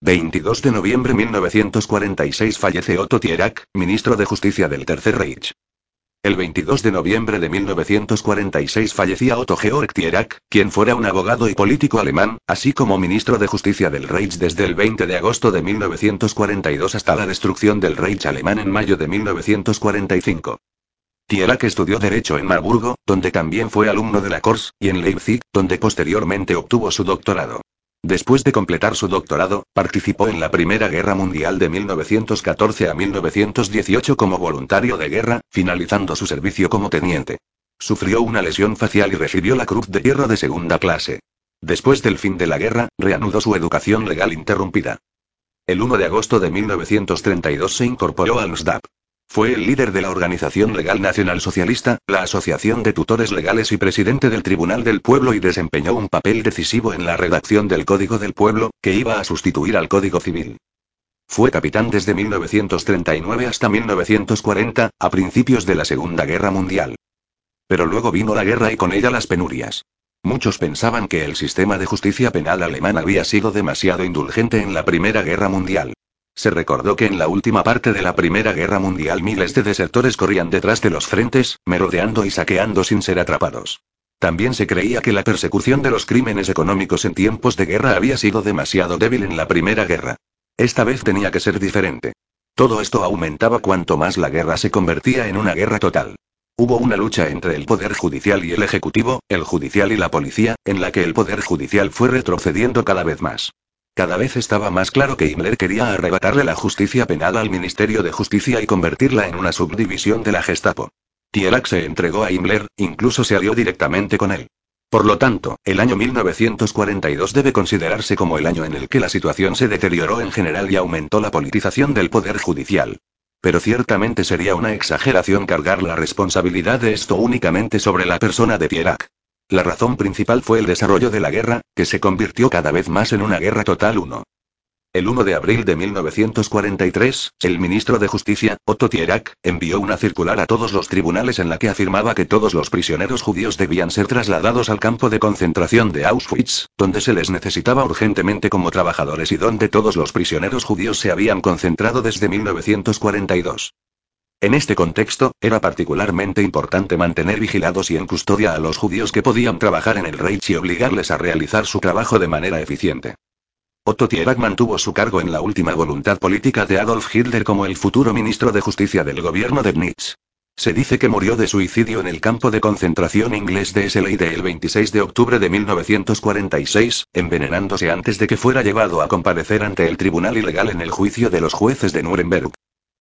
22 de noviembre 1946 fallece Otto Dierak, ministro de Justicia del Tercer Reich. El 22 de noviembre de 1946 fallecía Otto Georg Dierak, quien fuera un abogado y político alemán, así como ministro de Justicia del Reich desde el 20 de agosto de 1942 hasta la destrucción del Reich alemán en mayo de 1945. Dierak estudió Derecho en Marburgo, donde también fue alumno de la Kors, y en Leipzig, donde posteriormente obtuvo su doctorado. Después de completar su doctorado, participó en la Primera Guerra Mundial de 1914 a 1918 como voluntario de guerra, finalizando su servicio como teniente. Sufrió una lesión facial y recibió la Cruz de Hierro de segunda clase. Después del fin de la guerra, reanudó su educación legal interrumpida. El 1 de agosto de 1932 se incorporó al NSDAP. Fue el líder de la Organización Legal Nacional Socialista, la Asociación de Tutores Legales y presidente del Tribunal del Pueblo y desempeñó un papel decisivo en la redacción del Código del Pueblo, que iba a sustituir al Código Civil. Fue capitán desde 1939 hasta 1940, a principios de la Segunda Guerra Mundial. Pero luego vino la guerra y con ella las penurias. Muchos pensaban que el sistema de justicia penal alemán había sido demasiado indulgente en la Primera Guerra Mundial. Se recordó que en la última parte de la Primera Guerra Mundial miles de desertores corrían detrás de los frentes, merodeando y saqueando sin ser atrapados. También se creía que la persecución de los crímenes económicos en tiempos de guerra había sido demasiado débil en la Primera Guerra. Esta vez tenía que ser diferente. Todo esto aumentaba cuanto más la guerra se convertía en una guerra total. Hubo una lucha entre el Poder Judicial y el Ejecutivo, el Judicial y la Policía, en la que el Poder Judicial fue retrocediendo cada vez más. Cada vez estaba más claro que Himmler quería arrebatarle la justicia penal al Ministerio de Justicia y convertirla en una subdivisión de la Gestapo. Dierak se entregó a Himmler, incluso se alió directamente con él. Por lo tanto, el año 1942 debe considerarse como el año en el que la situación se deterioró en general y aumentó la politización del Poder Judicial. Pero ciertamente sería una exageración cargar la responsabilidad de esto únicamente sobre la persona de Dierak. La razón principal fue el desarrollo de la guerra, que se convirtió cada vez más en una guerra total. El 1 de abril de 1943, el ministro de Justicia, Otto Dierak, envió una circular a todos los tribunales en la que afirmaba que todos los prisioneros judíos debían ser trasladados al campo de concentración de Auschwitz, donde se les necesitaba urgentemente como trabajadores y donde todos los prisioneros judíos se habían concentrado desde 1942. En este contexto, era particularmente importante mantener vigilados y en custodia a los judíos que podían trabajar en el Reich y obligarles a realizar su trabajo de manera eficiente. Otto Dierak mantuvo su cargo en la última voluntad política de Adolf Hitler como el futuro ministro de Justicia del gobierno de Dnitz. Se dice que murió de suicidio en el campo de concentración inglés de Slade el 26 de octubre de 1946, envenenándose antes de que fuera llevado a comparecer ante el tribunal ilegal en el juicio de los jueces de Nuremberg.